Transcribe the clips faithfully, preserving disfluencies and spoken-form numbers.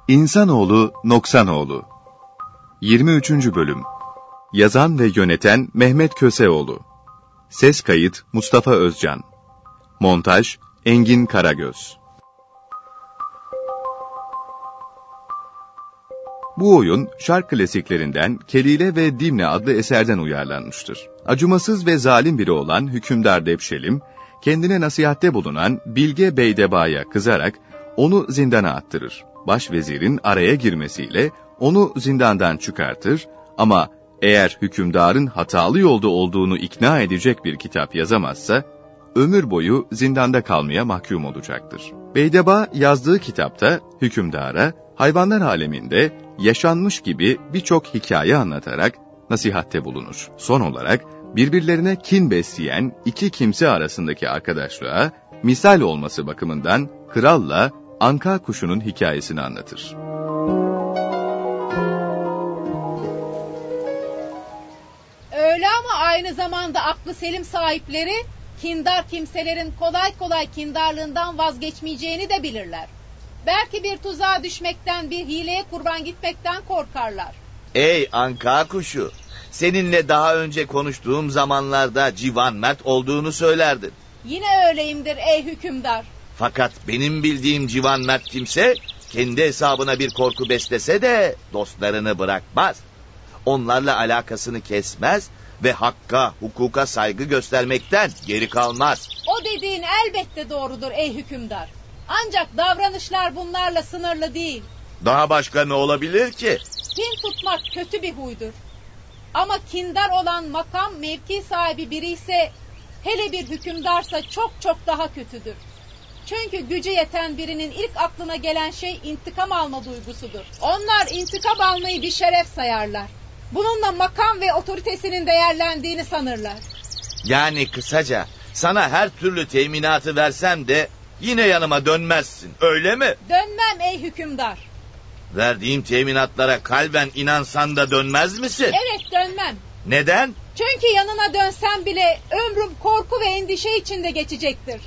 İnsanoğlu Noksanoğlu yirmi üçüncü Bölüm. Yazan ve yöneten Mehmet Köseoğlu. Ses kayıt Mustafa Özcan. Montaj Engin Karagöz. Bu oyun şark klasiklerinden Kelile ve Dimne adlı eserden uyarlanmıştır. Acımasız ve zalim biri olan hükümdar Debşelim, kendine nasihatte bulunan Bilge Beydeba'ya kızarak onu zindana attırır. Başvezirin araya girmesiyle onu zindandan çıkartır ama eğer hükümdarın hatalı yolda olduğunu ikna edecek bir kitap yazamazsa, ömür boyu zindanda kalmaya mahkum olacaktır. Beydeba yazdığı kitapta hükümdara hayvanlar aleminde yaşanmış gibi birçok hikaye anlatarak nasihatte bulunur. Son olarak birbirlerine kin besleyen iki kimse arasındaki arkadaşlığa misal olması bakımından kralla anka kuşunun hikayesini anlatır. Öyle ama aynı zamanda aklı selim sahipleri kindar kimselerin kolay kolay kindarlığından vazgeçmeyeceğini de bilirler. Belki bir tuzağa düşmekten, bir hileye kurban gitmekten korkarlar. Ey anka kuşu, seninle daha önce konuştuğum zamanlarda civan mert olduğunu söylerdin. Yine öyleyimdir ey hükümdar. Fakat benim bildiğim civan mert kimse kendi hesabına bir korku beslese de dostlarını bırakmaz. Onlarla alakasını kesmez ve hakka, hukuka saygı göstermekten geri kalmaz. O dediğin elbette doğrudur ey hükümdar. Ancak davranışlar bunlarla sınırlı değil. Daha başka ne olabilir ki? Kin tutmak kötü bir huydur. Ama kindar olan makam mevki sahibi biri ise, hele bir hükümdarsa çok çok daha kötüdür. Çünkü gücü yeten birinin ilk aklına gelen şey intikam alma duygusudur. Onlar intikam almayı bir şeref sayarlar. Bununla makam ve otoritesinin değerlendiğini sanırlar. Yani kısaca sana her türlü teminatı versem de yine yanıma dönmezsin, öyle mi? Dönmem ey hükümdar. Verdiğim teminatlara kalben inansan da dönmez misin? Evet, dönmem. Neden? Çünkü yanına dönsem bile ömrüm korku ve endişe içinde geçecektir.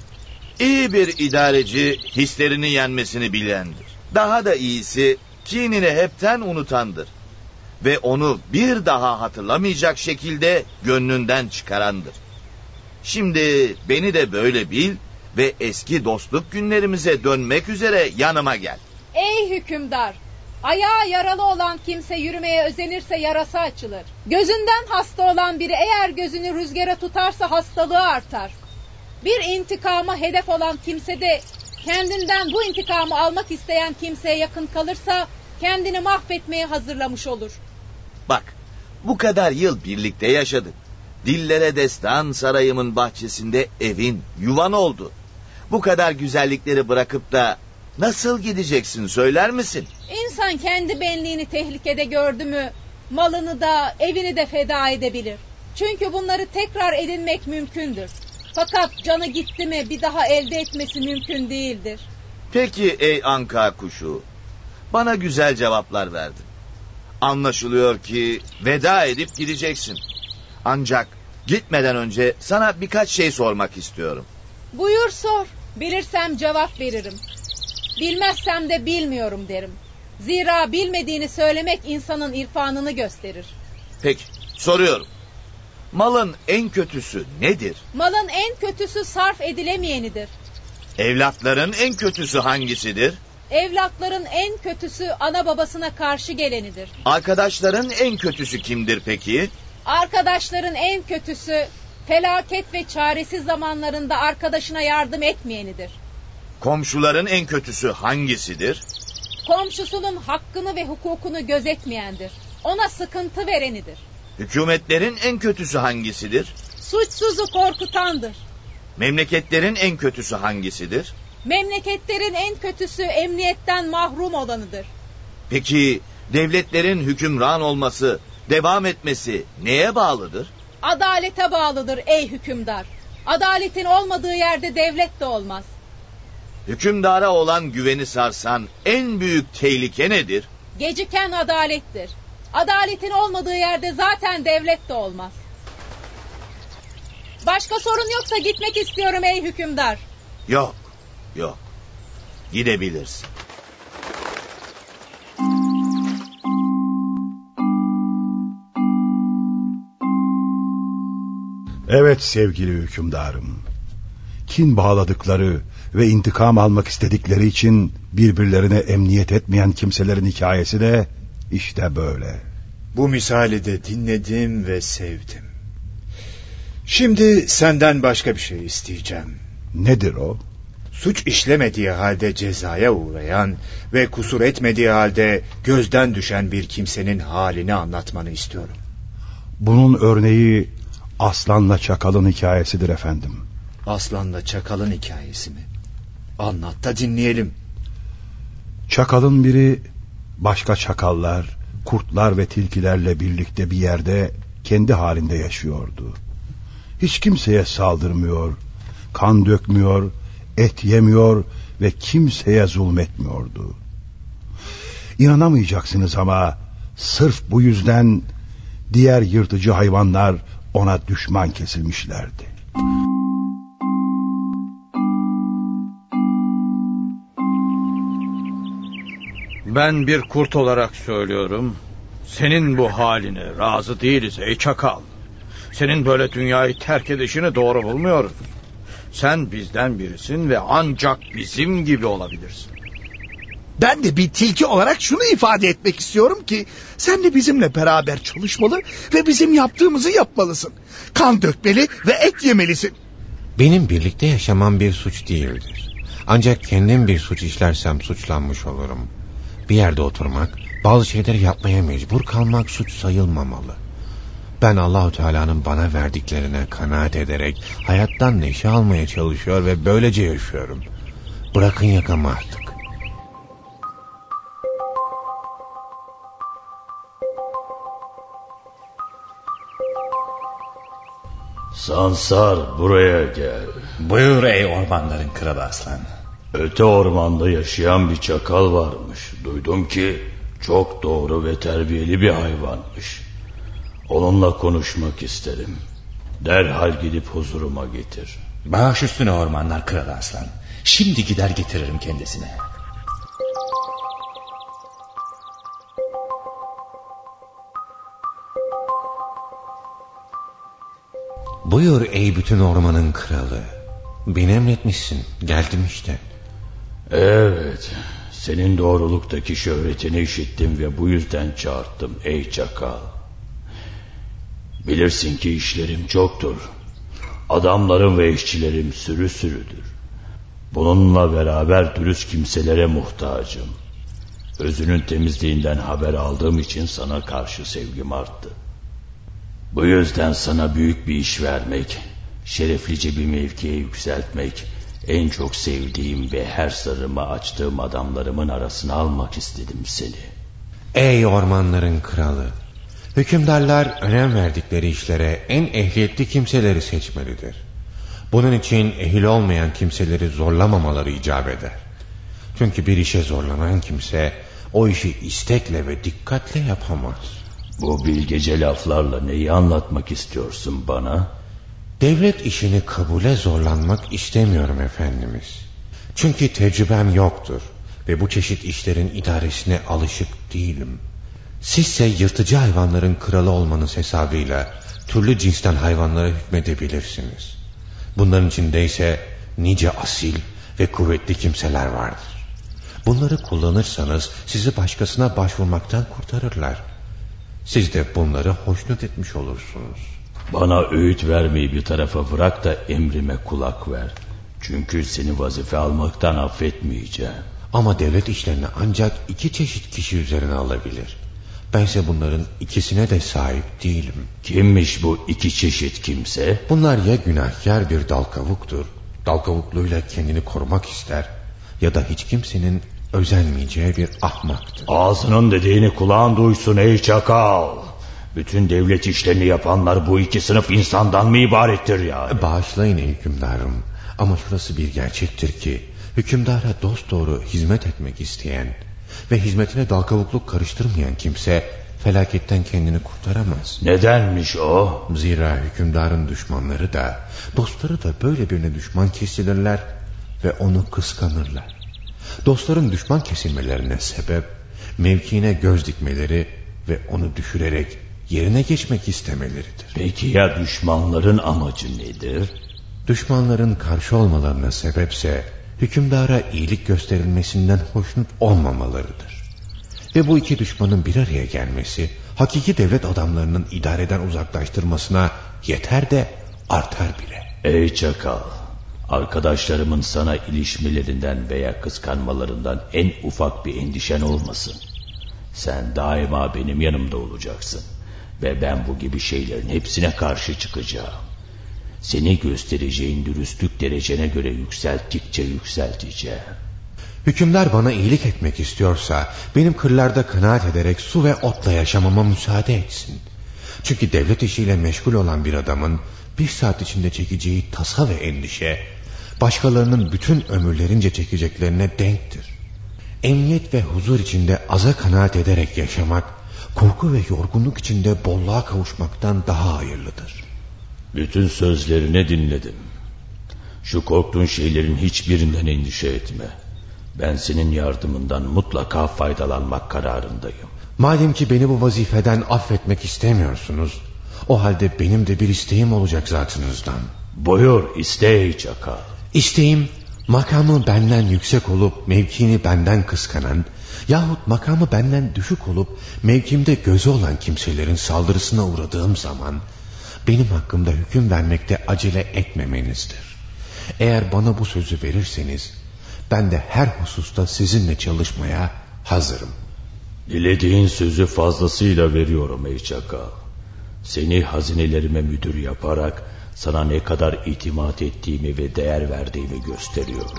İyi bir idareci hislerini yenmesini bilendir. Daha da iyisi kinini hepten unutandır. Ve onu bir daha hatırlamayacak şekilde gönlünden çıkarandır. Şimdi beni de böyle bil ve eski dostluk günlerimize dönmek üzere yanıma gel. Ey hükümdar! Ayağı yaralı olan kimse yürümeye özenirse yarası açılır. Gözünden hasta olan biri eğer gözünü rüzgara tutarsa hastalığı artar. Bir intikama hedef olan kimse de kendinden bu intikamı almak isteyen kimseye yakın kalırsa kendini mahvetmeye hazırlamış olur. Bak, bu kadar yıl birlikte yaşadık. Dillere destan sarayımın bahçesinde evin, yuvan oldu. Bu kadar güzellikleri bırakıp da nasıl gideceksin söyler misin? İnsan kendi benliğini tehlikede gördü mü malını da evini de feda edebilir. Çünkü bunları tekrar edinmek mümkündür. Fakat canı gitti mi bir daha elde etmesi mümkün değildir. Peki ey anka kuşu, bana güzel cevaplar verdin. Anlaşılıyor ki veda edip gideceksin. Ancak gitmeden önce sana birkaç şey sormak istiyorum. Buyur sor. Bilirsem cevap veririm. Bilmezsem de bilmiyorum derim. Zira bilmediğini söylemek insanın irfanını gösterir. Peki, soruyorum. Malın en kötüsü nedir? Malın en kötüsü sarf edilemeyenidir. Evlatların en kötüsü hangisidir? Evlatların en kötüsü ana babasına karşı gelenidir. Arkadaşların en kötüsü kimdir peki? Arkadaşların en kötüsü felaket ve çaresiz zamanlarında arkadaşına yardım etmeyenidir. Komşuların en kötüsü hangisidir? Komşusunun hakkını ve hukukunu gözetmeyendir. Ona sıkıntı verenidir. Hükümetlerin en kötüsü hangisidir? Suçsuzu korkutandır. Memleketlerin en kötüsü hangisidir? Memleketlerin en kötüsü emniyetten mahrum olanıdır. Peki devletlerin hükümran olması, devam etmesi neye bağlıdır? Adalete bağlıdır ey hükümdar. Adaletin olmadığı yerde devlet de olmaz. Hükümdara olan güveni sarsan en büyük tehlike nedir? Geciken adalettir. Adaletin olmadığı yerde zaten devlet de olmaz. Başka sorun yoksa gitmek istiyorum ey hükümdar. Yok, yok. Gidebilirsin. Evet sevgili hükümdarım. Kin bağladıkları ve intikam almak istedikleri için birbirlerine emniyet etmeyen kimselerin hikayesi de işte böyle. Bu misali de dinledim ve sevdim. Şimdi senden başka bir şey isteyeceğim. Nedir o? Suç işlemediği halde cezaya uğrayan ve kusur etmediği halde gözden düşen bir kimsenin halini anlatmanı istiyorum. Bunun örneği Aslanla Çakal'ın hikayesidir efendim. Aslanla Çakal'ın hikayesi mi? Anlat da dinleyelim. Çakalın biri başka çakallar, kurtlar ve tilkilerle birlikte bir yerde kendi halinde yaşıyordu. Hiç kimseye saldırmıyor, kan dökmüyor, et yemiyor ve kimseye zulmetmiyordu. İnanamayacaksınız ama sırf bu yüzden diğer yırtıcı hayvanlar ona düşman kesilmişlerdi. Ben bir kurt olarak söylüyorum, senin bu haline razı değiliz ey çakal. Senin böyle dünyayı terk edişini doğru bulmuyoruz. Sen bizden birisin ve ancak bizim gibi olabilirsin. Ben de bir tilki olarak şunu ifade etmek istiyorum ki sen de bizimle beraber çalışmalı ve bizim yaptığımızı yapmalısın. Kan dökmeli ve et yemelisin. Benim birlikte yaşamam bir suç değildir. Ancak kendim bir suç işlersem suçlanmış olurum. Bir yerde oturmak, bazı şeyleri yapmaya mecbur kalmak suç sayılmamalı. Ben Allahu Teala'nın bana verdiklerine kanaat ederek hayattan neşe almaya çalışıyor ve böylece yaşıyorum. Bırakın yakamı artık. Sansar, buraya gel. Buyur ey ormanların kralı aslan. Öte ormanda yaşayan bir çakal varmış. Duydum ki çok doğru ve terbiyeli bir hayvanmış. Onunla konuşmak isterim. Derhal gidip huzuruma getir. Baş üstüne ormanlar kralı aslan. Şimdi gider getiririm kendisine. Buyur ey bütün ormanın kralı. Beni emretmişsin, geldim işte. Evet, senin doğruluktaki şöhretini işittim ve bu yüzden çağırttım ey çakal. Bilirsin ki işlerim çoktur. Adamlarım ve işçilerim sürü sürüdür. Bununla beraber dürüst kimselere muhtacım. Özünün temizliğinden haber aldığım için sana karşı sevgim arttı. Bu yüzden sana büyük bir iş vermek, şereflice bir mevkiye yükseltmek, en çok sevdiğim ve her sırrımı açtığım adamlarımın arasına almak istedim seni. Ey ormanların kralı, hükümdarlar önem verdikleri işlere en ehliyetli kimseleri seçmelidir. Bunun için ehil olmayan kimseleri zorlamamaları icap eder. Çünkü bir işe zorlanan kimse o işi istekle ve dikkatle yapamaz. Bu bilgece laflarla neyi anlatmak istiyorsun bana? Devlet işini kabule zorlanmak istemiyorum efendimiz. Çünkü tecrübem yoktur ve bu çeşit işlerin idaresine alışık değilim. Sizse yırtıcı hayvanların kralı olmanız hesabıyla türlü cinsten hayvanlara hükmedebilirsiniz. Bunların içinde ise nice asil ve kuvvetli kimseler vardır. Bunları kullanırsanız sizi başkasına başvurmaktan kurtarırlar. Siz de bunları hoşnut etmiş olursunuz. Bana öğüt vermeyi bir tarafa bırak da emrime kulak ver. Çünkü seni vazife almaktan affetmeyeceğim. Ama devlet işlerini ancak iki çeşit kişi üzerine alabilir. Bense bunların ikisine de sahip değilim. Kimmiş bu iki çeşit kimse? Bunlar ya günahkar bir dal kavuktur, dal kavukluğuyla kendini korumak ister, ya da hiç kimsenin özenmeyeceği bir ahmaktır. Ağzının dediğini kulağın duysun ey çakal. Bütün devlet işlerini yapanlar bu iki sınıf insandan mı ibarettir yani? Bağışlayın ey hükümdarım, ama şurası bir gerçektir ki hükümdara dosdoğru hizmet etmek isteyen ve hizmetine dal kavukluk karıştırmayan kimse felaketten kendini kurtaramaz. Nedenmiş o? Zira hükümdarın düşmanları da dostları da böyle birine düşman kesilirler ve onu kıskanırlar. Dostların düşman kesilmelerine sebep mevkiine göz dikmeleri ve onu düşürerek yerine geçmek istemeleridir. Peki ya düşmanların amacı nedir? Düşmanların karşı olmalarına sebepse hükümdara iyilik gösterilmesinden hoşnut olmamalarıdır. Ve bu iki düşmanın bir araya gelmesi hakiki devlet adamlarının idareden uzaklaştırmasına yeter de artar bile. Ey çakal, arkadaşlarımın sana ilişmelerinden veya kıskanmalarından en ufak bir endişen olmasın. Sen daima benim yanımda olacaksın ve ben bu gibi şeylerin hepsine karşı çıkacağım. Seni göstereceğin dürüstlük derecene göre yükselttikçe yükselteceğim. Hükümdar bana iyilik etmek istiyorsa benim kırlarda kanaat ederek su ve otla yaşamama müsaade etsin. Çünkü devlet işiyle meşgul olan bir adamın bir saat içinde çekeceği tasa ve endişe başkalarının bütün ömürlerince çekeceklerine denktir. Emniyet ve huzur içinde aza kanaat ederek yaşamak, korku ve yorgunluk içinde bolluğa kavuşmaktan daha hayırlıdır. Bütün sözlerini dinledim. Şu korktuğun şeylerin hiçbirinden endişe etme. Ben senin yardımından mutlaka faydalanmak kararındayım. Madem ki beni bu vazifeden affetmek istemiyorsunuz, o halde benim de bir isteğim olacak zatınızdan. Buyur, iste ey çakal. İsteğim, makamı benden yüksek olup mevkini benden kıskanan yahut makamı benden düşük olup mevkimde gözü olan kimselerin saldırısına uğradığım zaman benim hakkımda hüküm vermekte acele etmemenizdir. Eğer bana bu sözü verirseniz ben de her hususta sizinle çalışmaya hazırım. Dilediğin sözü fazlasıyla veriyorum ey çakal. Seni hazinelerime müdür yaparak sana ne kadar itimat ettiğimi ve değer verdiğimi gösteriyorum.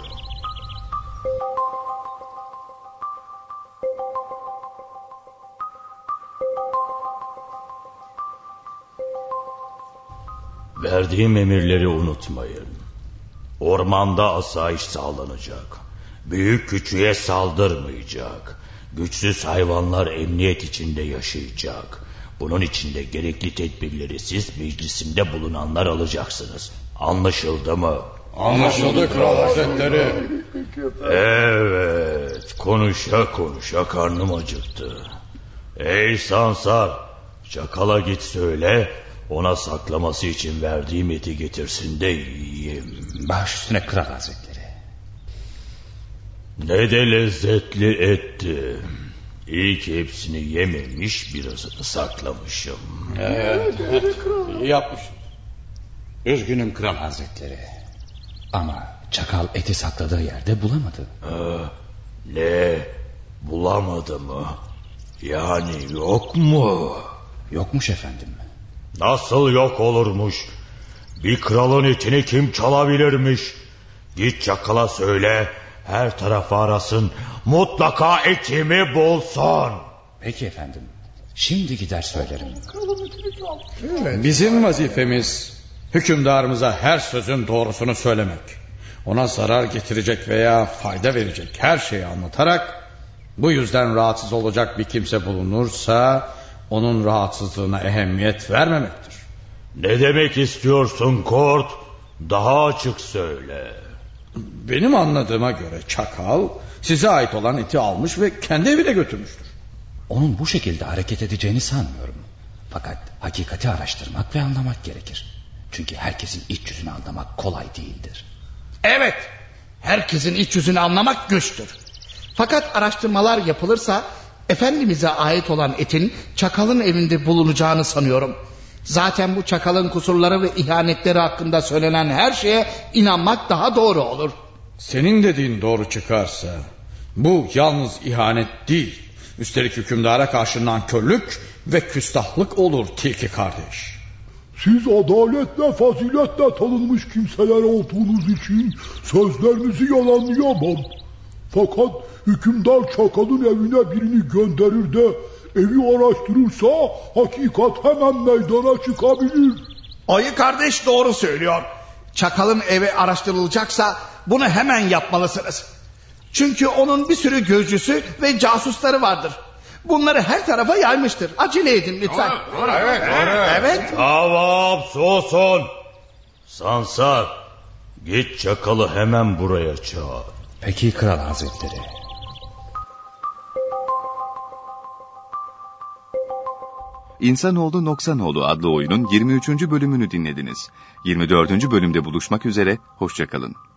Verdiğim emirleri unutmayın. Ormanda asayiş sağlanacak. Büyük küçüğe saldırmayacak. Güçsüz hayvanlar emniyet içinde yaşayacak. Bunun için de gerekli tedbirleri siz meclisimde bulunanlar alacaksınız. Anlaşıldı mı? Anlaşıldı Kral Hazretleri. Evet, konuşa konuşa karnım acıktı. Ey Sansar, çakala git söyle, ona saklaması için verdiğim eti getirsin de yiyeyim. Baş üstüne Kral Hazretleri. Ne de lezzetli etti. İyi ki hepsini yememiş, birazını saklamışım. Evet, iyi yapmışsın. Üzgünüm Kral Hazretleri. Ama çakal eti sakladığı yerde bulamadı. Ha, ne? Bulamadı mı? Yani yok mu? Yokmuş efendim. Nasıl yok olurmuş? Bir kralın etini kim çalabilirmiş? Git çakala söyle, her tarafı arasın, mutlaka etimi bulsun. Peki efendim, şimdi gider söylerim. Bizim vazifemiz hükümdarımıza her sözün doğrusunu söylemek. Ona zarar getirecek veya fayda verecek her şeyi anlatarak, bu yüzden rahatsız olacak bir kimse bulunursa onun rahatsızlığına ehemmiyet vermemektir. Ne demek istiyorsun Kort? Daha açık söyle. Benim anladığıma göre çakal size ait olan eti almış ve kendi evine götürmüştür. Onun bu şekilde hareket edeceğini sanmıyorum. Fakat hakikati araştırmak ve anlamak gerekir. Çünkü herkesin iç yüzünü anlamak kolay değildir. Evet, herkesin iç yüzünü anlamak güçtür. Fakat araştırmalar yapılırsa Efendimiz'e ait olan etin çakalın evinde bulunacağını sanıyorum. Zaten bu çakalın kusurları ve ihanetleri hakkında söylenen her şeye inanmak daha doğru olur. Senin dediğin doğru çıkarsa bu yalnız ihanet değil, üstelik hükümdara karşı nankörlük ve küstahlık olur tilki kardeş. Siz adaletle faziletle tanınmış kimseler olduğunuz için sözlerinizi yalanlayamam. Fakat hükümdar çakalın evine birini gönderir de evi araştırırsa hakikat hemen meydana çıkabilir. Ayı kardeş doğru söylüyor. Çakalın evi araştırılacaksa bunu hemen yapmalısınız. Çünkü onun bir sürü gözcüsü ve casusları vardır. Bunları her tarafa yaymıştır. Acele edin lütfen. Doğru, doğru, evet, doğru. Evet. Tamam, susun. Sansar, git çakalı hemen buraya çağır. Peki Kral Hazretleri. İnsanoğlu Noksanoğlu adlı oyunun yirmi üçüncü bölümünü dinlediniz. yirmi dördüncü bölümde buluşmak üzere, hoşça kalın.